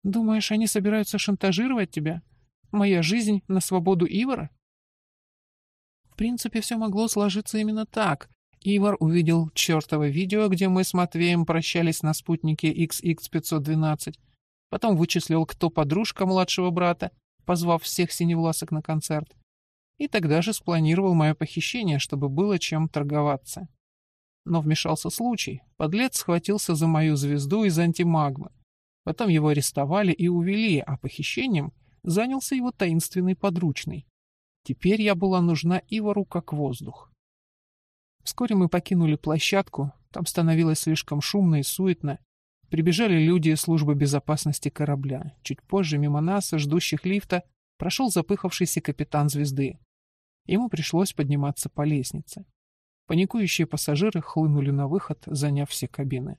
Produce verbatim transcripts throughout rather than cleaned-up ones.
Думаешь, они собираются шантажировать тебя? Моя жизнь на свободу Ивара? В принципе, все могло сложиться именно так. Ивар увидел чертово видео, где мы с Матвеем прощались на спутнике икс икс пятьсот двенадцать. Потом вычислил, кто подружка младшего брата, позвав всех синевласок на концерт. И тогда же спланировал мое похищение, чтобы было чем торговаться. Но вмешался случай. Подлец схватился за мою звезду из антимагмы. Потом его арестовали и увели, а похищением занялся его таинственный подручный. Теперь я была нужна Ивару как воздух. Вскоре мы покинули площадку, там становилось слишком шумно и суетно. Прибежали люди из службы безопасности корабля. Чуть позже мимо нас, ждущих лифта, прошел запыхавшийся капитан звезды. Ему пришлось подниматься по лестнице. Паникующие пассажиры хлынули на выход, заняв все кабины.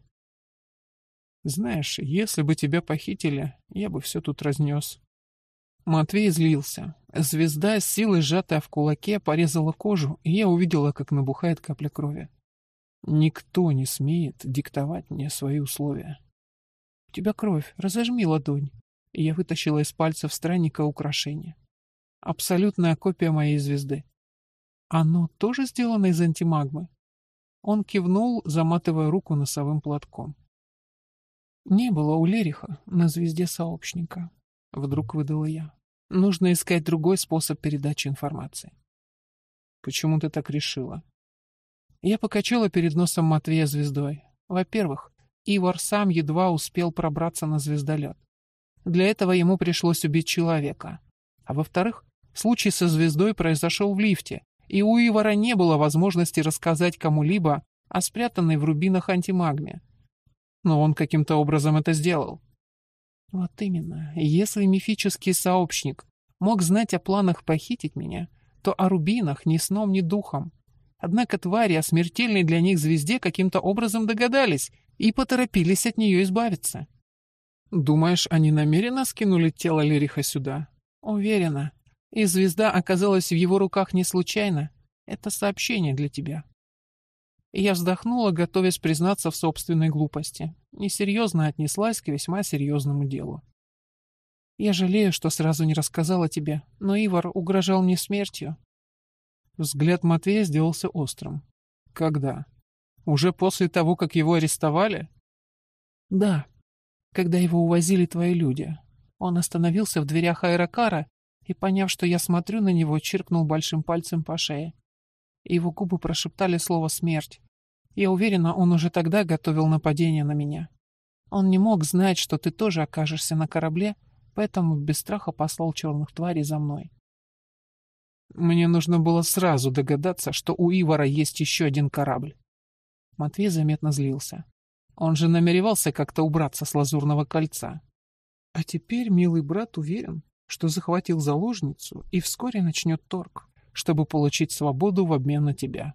«Знаешь, если бы тебя похитили, я бы все тут разнес». Матвей злился. Звезда, с силой сжатая в кулаке, порезала кожу, и я увидела, как набухает капля крови. Никто не смеет диктовать мне свои условия. «У тебя кровь, разожми ладонь». И я вытащила из пальцев странника украшение. Абсолютная копия моей звезды. Оно тоже сделано из антимагмы? Он кивнул, заматывая руку носовым платком. Не было у Лериха на звезде сообщника. Вдруг выдала я. Нужно искать другой способ передачи информации. Почему ты так решила? Я покачала перед носом Матвея звездой. Во-первых, Ивар сам едва успел пробраться на звездолет. Для этого ему пришлось убить человека. А во-вторых, случай со звездой произошел в лифте, и у Ивара не было возможности рассказать кому-либо о спрятанной в рубинах антимагме. Но он каким-то образом это сделал. Вот именно. Если мифический сообщник мог знать о планах похитить меня, то о рубинах ни сном, ни духом. Однако твари о смертельной для них звезде каким-то образом догадались и поторопились от нее избавиться. Думаешь, они намеренно скинули тело Лериха сюда? Уверена. И звезда оказалась в его руках не случайно. Это сообщение для тебя. И я вздохнула, готовясь признаться в собственной глупости. Несерьезно отнеслась к весьма серьезному делу. Я жалею, что сразу не рассказала тебе, но Ивар угрожал мне смертью. Взгляд Матвея сделался острым. Когда? Уже после того, как его арестовали? Да, когда его увозили твои люди. Он остановился в дверях аэрокара и, поняв, что я смотрю на него, чиркнул большим пальцем по шее. Его губы прошептали слово «смерть». Я уверена, он уже тогда готовил нападение на меня. Он не мог знать, что ты тоже окажешься на корабле, поэтому без страха послал черных тварей за мной. Мне нужно было сразу догадаться, что у Ивара есть еще один корабль. Матвей заметно злился. Он же намеревался как-то убраться с Лазурного кольца. А теперь милый брат уверен, что захватил заложницу и вскоре начнет торг, чтобы получить свободу в обмен на тебя.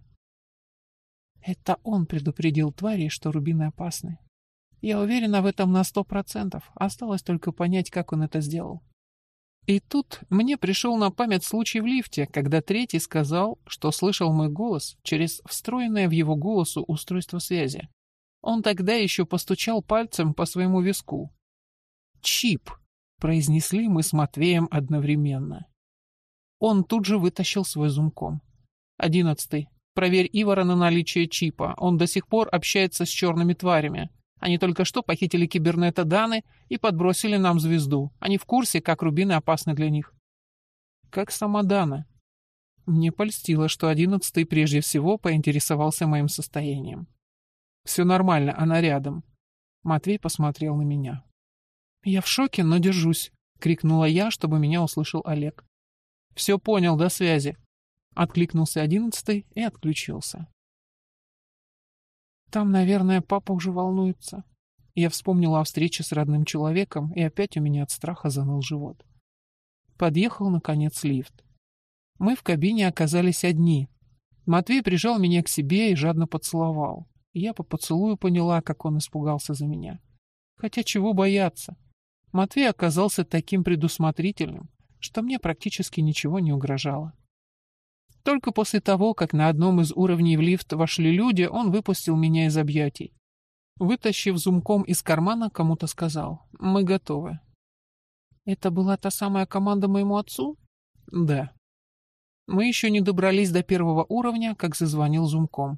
Это он предупредил тварей, что рубины опасны. Я уверена в этом на сто процентов. Осталось только понять, как он это сделал. И тут мне пришел на память случай в лифте, когда третий сказал, что слышал мой голос через встроенное в его голосу устройство связи. Он тогда еще постучал пальцем по своему виску. «Чип», — произнесли мы с Матвеем одновременно. Он тут же вытащил свой зумком. «Одиннадцатый. Проверь Ивара на наличие чипа. Он до сих пор общается с черными тварями. Они только что похитили кибернета Даны и подбросили нам звезду. Они в курсе, как рубины опасны для них». «Как сама Дана?» Мне польстило, что одиннадцатый прежде всего поинтересовался моим состоянием. «Все нормально, она рядом». Матвей посмотрел на меня. «Я в шоке, но держусь», — крикнула я, чтобы меня услышал Олег. «Все понял, до связи». Откликнулся одиннадцатый и отключился. Там, наверное, папа уже волнуется. Я вспомнила о встрече с родным человеком, и опять у меня от страха заныл живот. Подъехал, наконец, лифт. Мы в кабине оказались одни. Матвей прижал меня к себе и жадно поцеловал. Я по поцелую поняла, как он испугался за меня. Хотя чего бояться? Матвей оказался таким предусмотрительным, что мне практически ничего не угрожало. Только после того, как на одном из уровней в лифт вошли люди, он выпустил меня из объятий. Вытащив зумком из кармана, кому-то сказал: «Мы готовы». Это была та самая команда моему отцу? Да. Мы еще не добрались до первого уровня, как зазвонил зумком.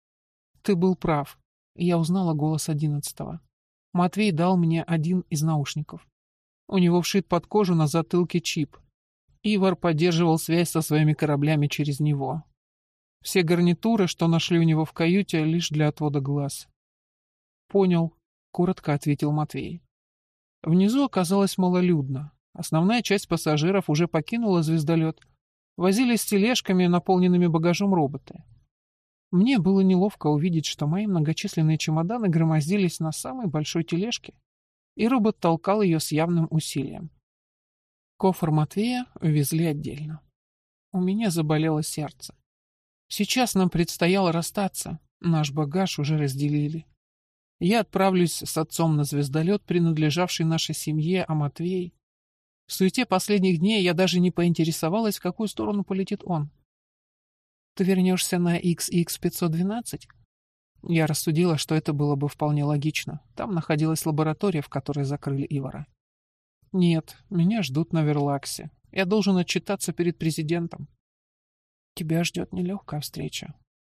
Ты был прав. Я узнала голос одиннадцатого. Матвей дал мне один из наушников. У него вшит под кожу на затылке чип. Ивар поддерживал связь со своими кораблями через него. Все гарнитуры, что нашли у него в каюте, лишь для отвода глаз. «Понял», — коротко ответил Матвей. Внизу оказалось малолюдно. Основная часть пассажиров уже покинула звездолет. Возились с тележками, наполненными багажом роботы. Мне было неловко увидеть, что мои многочисленные чемоданы громоздились на самой большой тележке, и робот толкал ее с явным усилием. Кофр Матвея увезли отдельно. У меня заболело сердце. Сейчас нам предстояло расстаться, наш багаж уже разделили. Я отправлюсь с отцом на звездолет, принадлежавший нашей семье, а Матвей... В суете последних дней я даже не поинтересовалась, в какую сторону полетит он. Ты вернешься на икс икс пятьсот двенадцать? Я рассудила, что это было бы вполне логично. Там находилась лаборатория, в которой закрыли Ивара. Нет, меня ждут на Верлаксе. Я должен отчитаться перед президентом. Тебя ждет нелегкая встреча.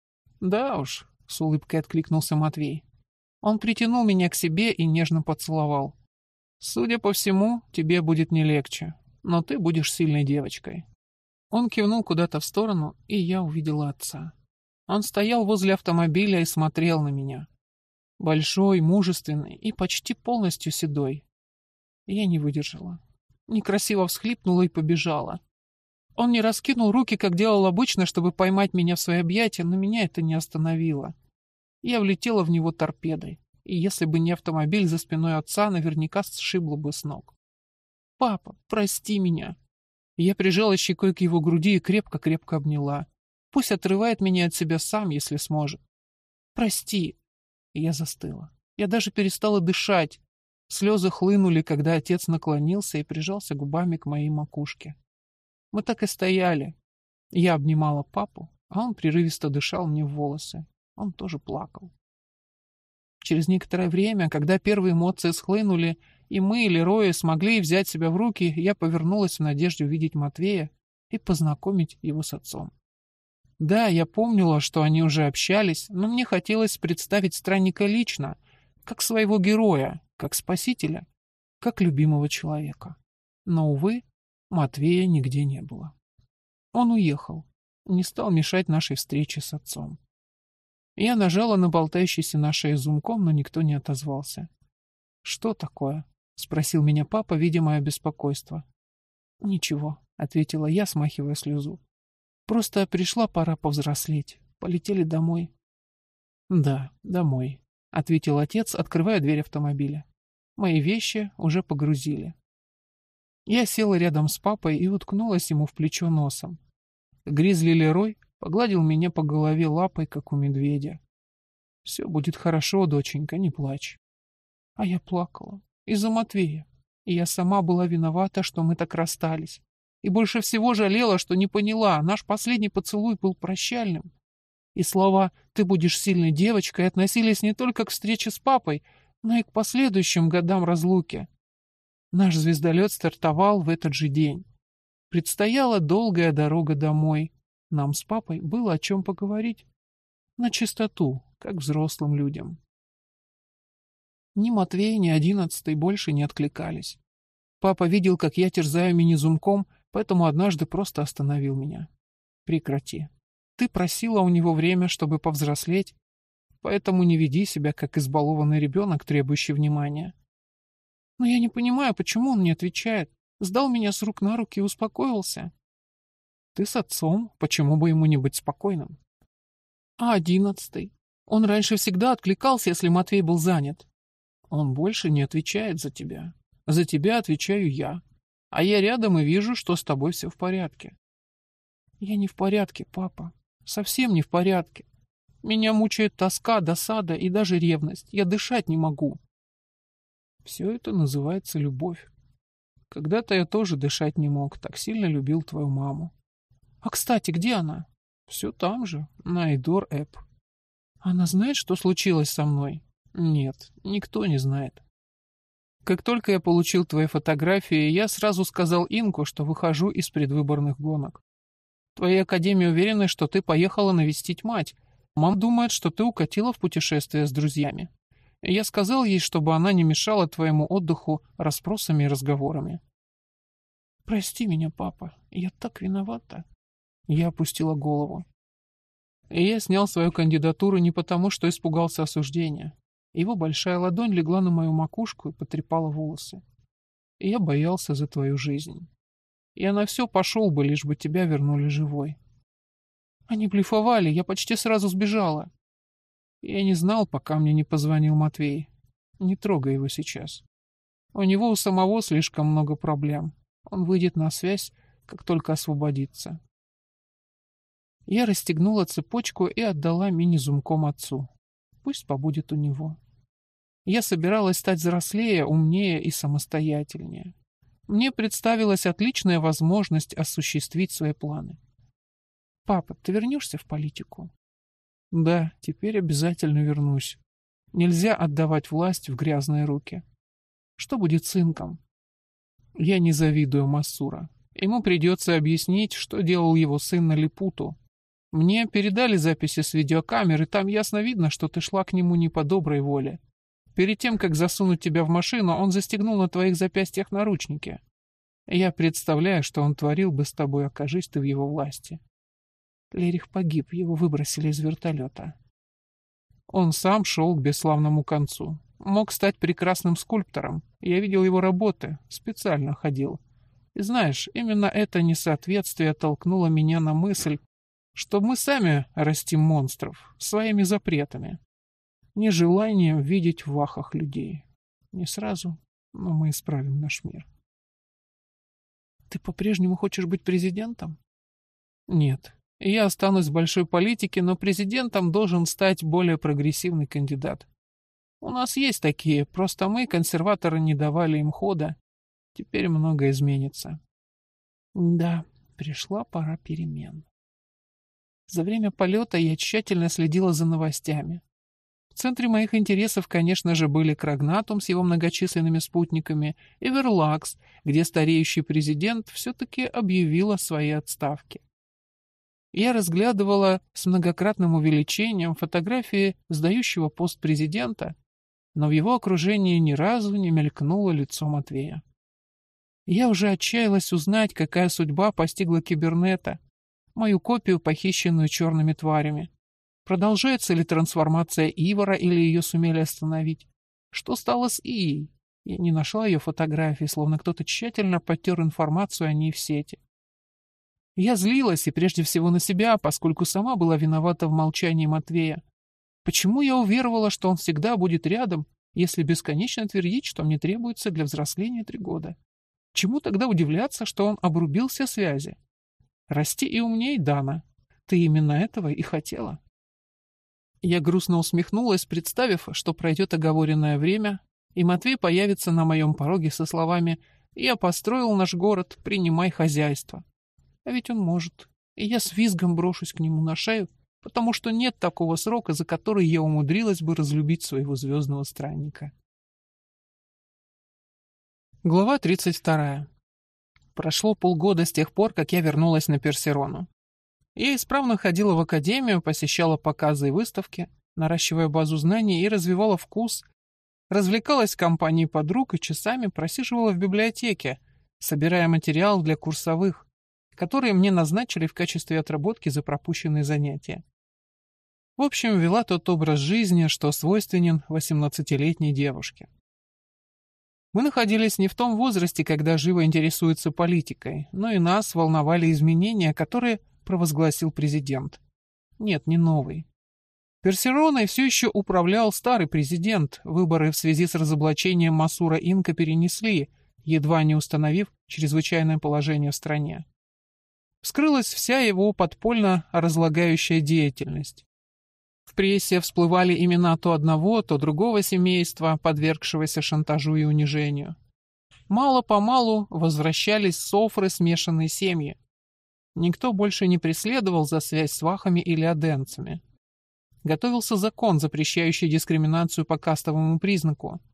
Да уж, с улыбкой откликнулся Матвей. Он притянул меня к себе и нежно поцеловал. Судя по всему, тебе будет не легче, но ты будешь сильной девочкой. Он кивнул куда-то в сторону, и я увидела отца. Он стоял возле автомобиля и смотрел на меня. Большой, мужественный и почти полностью седой. Я не выдержала. Некрасиво всхлипнула и побежала. Он не раскинул руки, как делал обычно, чтобы поймать меня в свои объятия, но меня это не остановило. Я влетела в него торпедой, и если бы не автомобиль за спиной отца, наверняка сшибла бы с ног. «Папа, прости меня!» Я прижала щекой к его груди и крепко-крепко обняла. Пусть отрывает меня от себя сам, если сможет. «Прости!» И я застыла. Я даже перестала дышать. Слезы хлынули, когда отец наклонился и прижался губами к моей макушке. Мы так и стояли. Я обнимала папу, а он прерывисто дышал мне в волосы. Он тоже плакал. Через некоторое время, когда первые эмоции схлынули, и мы, Лерои, смогли взять себя в руки, я повернулась в надежде увидеть Матвея и познакомить его с отцом. Да, я помнила, что они уже общались, но мне хотелось представить странника лично, как своего героя, как спасителя, как любимого человека. Но, увы, Матвея нигде не было. Он уехал, не стал мешать нашей встрече с отцом. Я нажала на болтающийся на шее зумком, но никто не отозвался. «Что такое?» — спросил меня папа, видя мое беспокойство. «Ничего», — ответила я, смахивая слезу. «Просто пришла пора повзрослеть. Полетели домой». «Да, домой», — ответил отец, открывая дверь автомобиля. «Мои вещи уже погрузили». Я села рядом с папой и уткнулась ему в плечо носом. Гризли Лерой погладил меня по голове лапой, как у медведя. «Все будет хорошо, доченька, не плачь». А я плакала. Из-за Матвея. И я сама была виновата, что мы так расстались. И больше всего жалела, что не поняла, наш последний поцелуй был прощальным. И слова «ты будешь сильной девочкой» относились не только к встрече с папой, но и к последующим годам разлуки. Наш звездолет стартовал в этот же день. Предстояла долгая дорога домой. Нам с папой было о чем поговорить. На чистоту, как взрослым людям. Ни Матвей, ни одиннадцатый больше не откликались. Папа видел, как я терзаю мини-зумком, поэтому однажды просто остановил меня. «Прекрати. Ты просила у него время, чтобы повзрослеть, поэтому не веди себя, как избалованный ребенок, требующий внимания». «Но я не понимаю, почему он не отвечает. Сдал меня с рук на руки и успокоился». «Ты с отцом, почему бы ему не быть спокойным?» «А одиннадцатый? Он раньше всегда откликался, если Матвей был занят». «Он больше не отвечает за тебя. За тебя отвечаю я. А я рядом и вижу, что с тобой все в порядке». «Я не в порядке, папа. Совсем не в порядке. Меня мучает тоска, досада и даже ревность. Я дышать не могу». «Все это называется любовь. Когда-то я тоже дышать не мог, так сильно любил твою маму». «А, кстати, где она?» «Все там же, на Эйдор-Эп». «Она знает, что случилось со мной?» «Нет, никто не знает». Как только я получил твои фотографии, я сразу сказал Инку, что выхожу из предвыборных гонок. В твоей академии уверены, что ты поехала навестить мать. Мам думает, что ты укатила в путешествие с друзьями. И я сказал ей, чтобы она не мешала твоему отдыху расспросами и разговорами. Прости меня, папа, я так виновата. Я опустила голову. И я снял свою кандидатуру не потому, что испугался осуждения. Его большая ладонь легла на мою макушку и потрепала волосы. И я боялся за твою жизнь. Я на все пошел бы, лишь бы тебя вернули живой. Они блефовали, я почти сразу сбежала. Я не знал, пока мне не позвонил Матвей. Не трогай его сейчас. У него у самого слишком много проблем. Он выйдет на связь, как только освободится. Я расстегнула цепочку и отдала мини-зумком отцу. Пусть побудет у него. Я собиралась стать взрослее, умнее и самостоятельнее. Мне представилась отличная возможность осуществить свои планы. «Папа, ты вернешься в политику?» «Да, теперь обязательно вернусь. Нельзя отдавать власть в грязные руки. Что будет с Инком?» Я не завидую Масура. Ему придется объяснить, что делал его сын на Липуту. Мне передали записи с видеокамеры, там ясно видно, что ты шла к нему не по доброй воле. Перед тем, как засунуть тебя в машину, он застегнул на твоих запястьях наручники. Я представляю, что он творил бы с тобой, окажись ты в его власти. Лерих погиб, его выбросили из вертолета. Он сам шел к бесславному концу. Мог стать прекрасным скульптором. Я видел его работы, специально ходил. И знаешь, именно это несоответствие толкнуло меня на мысль, что мы сами растим монстров своими запретами, нежеланием видеть в вахах людей. Не сразу, но мы исправим наш мир. Ты по-прежнему хочешь быть президентом? Нет. Я останусь в большой политике, но президентом должен стать более прогрессивный кандидат. У нас есть такие, просто мы, консерваторы, не давали им хода. Теперь многое изменится. Да, пришла пора перемен. За время полета я тщательно следила за новостями. В центре моих интересов, конечно же, были Крагнатум с его многочисленными спутниками и Верлакс, где стареющий президент все-таки объявил о своей отставке. Я разглядывала с многократным увеличением фотографии сдающего пост президента, но в его окружении ни разу не мелькнуло лицо Матвея. Я уже отчаялась узнать, какая судьба постигла кибернета, мою копию, похищенную черными тварями. Продолжается ли трансформация Ивара или ее сумели остановить? Что стало с Ией? Я не нашла ее фотографии, словно кто-то тщательно подтер информацию о ней в сети. Я злилась, и прежде всего на себя, поскольку сама была виновата в молчании Матвея. Почему я уверовала, что он всегда будет рядом, если бесконечно твердить, что мне требуется для взросления три года? Чему тогда удивляться, что он обрубил все связи? Расти и умней, Дана. Ты именно этого и хотела. Я грустно усмехнулась, представив, что пройдет оговоренное время, и Матвей появится на моем пороге со словами «Я построил наш город, принимай хозяйство». А ведь он может, и я с визгом брошусь к нему на шею, потому что нет такого срока, за который я умудрилась бы разлюбить своего звездного странника. Глава тридцать вторая. Прошло полгода с тех пор, как я вернулась на Персерону. Я исправно ходила в академию, посещала показы и выставки, наращивая базу знаний и развивала вкус, развлекалась в компании подруг и часами просиживала в библиотеке, собирая материал для курсовых, которые мне назначили в качестве отработки за пропущенные занятия. В общем, вела тот образ жизни, что свойственен восемнадцатилетней девушке. Мы находились не в том возрасте, когда живо интересуется политикой, но и нас волновали изменения, которые провозгласил президент. Нет, не новый. Персероной все еще управлял старый президент, выборы в связи с разоблачением Масура Инка перенесли, едва не установив чрезвычайное положение в стране. Вскрылась вся его подпольно разлагающая деятельность. В прессе всплывали имена то одного, то другого семейства, подвергшегося шантажу и унижению. Мало-помалу возвращались софры смешанные семьи. Никто больше не преследовал за связь с вахами или аденцами. Готовился закон, запрещающий дискриминацию по кастовому признаку.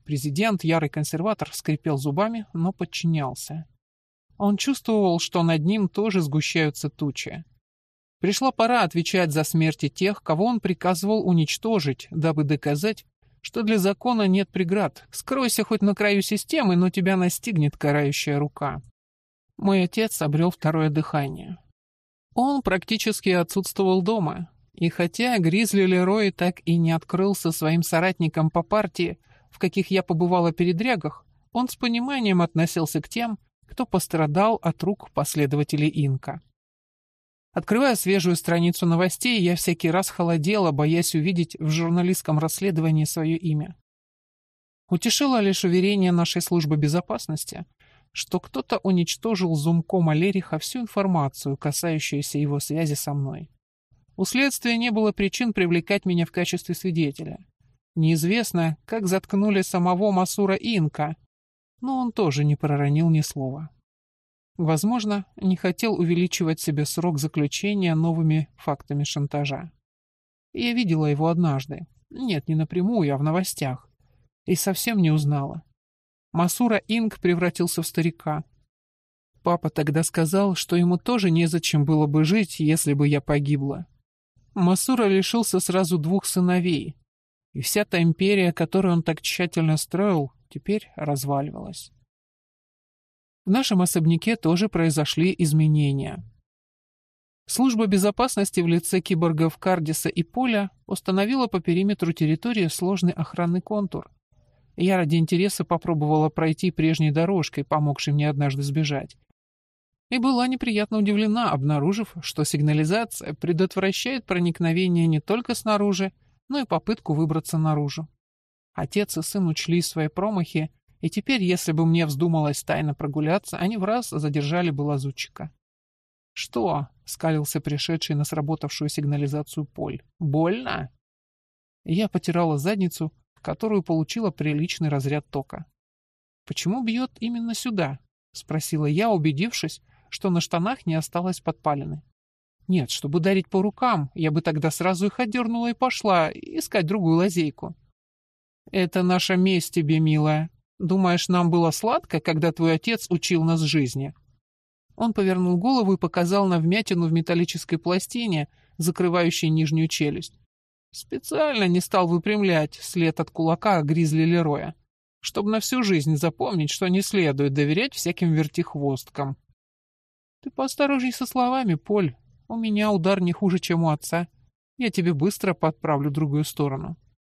Президент, ярый консерватор, скрипел зубами, но подчинялся. Он чувствовал, что над ним тоже сгущаются тучи. Пришла пора отвечать за смерти тех, кого он приказывал уничтожить, дабы доказать, что для закона нет преград. Скройся хоть на краю системы, но тебя настигнет карающая рука. Мой отец обрел второе дыхание. Он практически отсутствовал дома, и хотя Гризли Лерой так и не открылся своим соратникам по партии, в каких я побывала передрягах, он с пониманием относился к тем, кто пострадал от рук последователей Инка. Открывая свежую страницу новостей, я всякий раз холодела, боясь увидеть в журналистском расследовании свое имя. Утешило лишь уверение нашей службы безопасности, что кто-то уничтожил зумкома Лериха всю информацию, касающуюся его связи со мной. У следствия не было причин привлекать меня в качестве свидетеля. Неизвестно, как заткнули самого Масура Инка, но он тоже не проронил ни слова. Возможно, не хотел увеличивать себе срок заключения новыми фактами шантажа. Я видела его однажды. Нет, не напрямую, а в новостях. И совсем не узнала. Масура Инк превратился в старика. Папа тогда сказал, что ему тоже незачем было бы жить, если бы я погибла. Масура лишился сразу двух сыновей, и вся та империя, которую он так тщательно строил, теперь разваливалась. В нашем особняке тоже произошли изменения. Служба безопасности в лице киборгов Кардиса и Поля установила по периметру территории сложный охранный контур. Я ради интереса попробовала пройти прежней дорожкой, помогшей мне однажды сбежать. И была неприятно удивлена, обнаружив, что сигнализация предотвращает проникновение не только снаружи, но и попытку выбраться наружу. Отец и сын учли свои промахи, и теперь, если бы мне вздумалось тайно прогуляться, они в раз задержали бы лазутчика. «Что?» — скалился пришедший на сработавшую сигнализацию Поль. «Больно?» Я потирала задницу, в которую получила приличный разряд тока. «Почему бьет именно сюда?» — спросила я, убедившись, что на штанах не осталось подпалины. «Нет, чтобы ударить по рукам, я бы тогда сразу их отдернула и пошла искать другую лазейку». «Это наша месть тебе, милая. Думаешь, нам было сладко, когда твой отец учил нас жизни?» Он повернул голову и показал на вмятину в металлической пластине, закрывающей нижнюю челюсть. Специально не стал выпрямлять след от кулака Гризли Лероя, чтобы на всю жизнь запомнить, что не следует доверять всяким вертихвосткам. «Ты поосторожней со словами, Поль. У меня удар не хуже, чем у отца. Я тебе быстро подправлю другую сторону».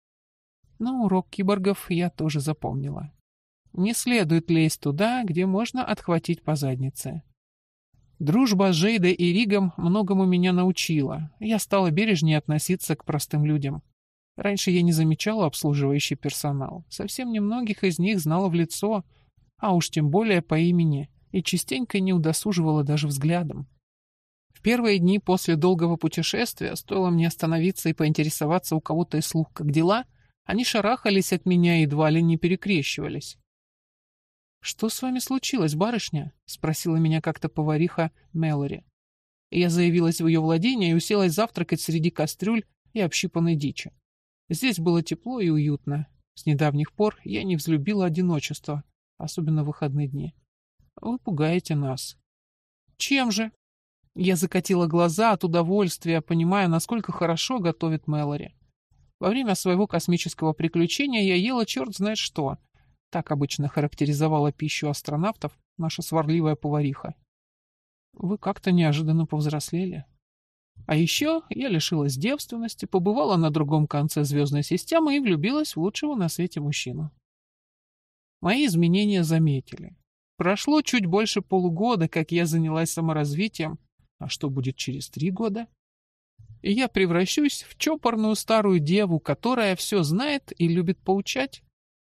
Но урок киборгов я тоже запомнила. Не следует лезть туда, где можно отхватить по заднице. Дружба с Жейдой и Ригом многому меня научила. Я стала бережнее относиться к простым людям. Раньше я не замечала обслуживающий персонал. Совсем немногих из них знала в лицо, а уж тем более по имени, и частенько не удосуживала даже взглядом. В первые дни после долгого путешествия, стоило мне остановиться и поинтересоваться у кого-то из слуг, как дела, они шарахались от меня и едва ли не перекрещивались. «Что с вами случилось, барышня?» — спросила меня как-то повариха Мэлори. Я заявилась в ее владение и уселась завтракать среди кастрюль и общипанной дичи. Здесь было тепло и уютно. С недавних пор я не взлюбила одиночество, особенно в выходные дни. Вы пугаете нас. Чем же? Я закатила глаза от удовольствия, понимая, насколько хорошо готовит Мэлори. Во время своего космического приключения я ела черт знает что. Так обычно характеризовала пищу астронавтов наша сварливая повариха. Вы как-то неожиданно повзрослели. А еще я лишилась девственности, побывала на другом конце звездной системы и влюбилась в лучшего на свете мужчину. Мои изменения заметили. Прошло чуть больше полугода, как я занялась саморазвитием. А что будет через три года? И я превращусь в чопорную старую деву, которая все знает и любит поучать.